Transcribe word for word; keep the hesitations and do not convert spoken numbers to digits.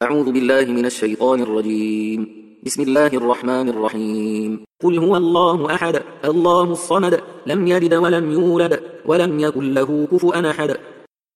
أعوذ بالله من الشيطان الرجيم. بسم الله الرحمن الرحيم. قل هو الله أحد الله الصمد لم يلد ولم يولد ولم يكن له كفؤا أحد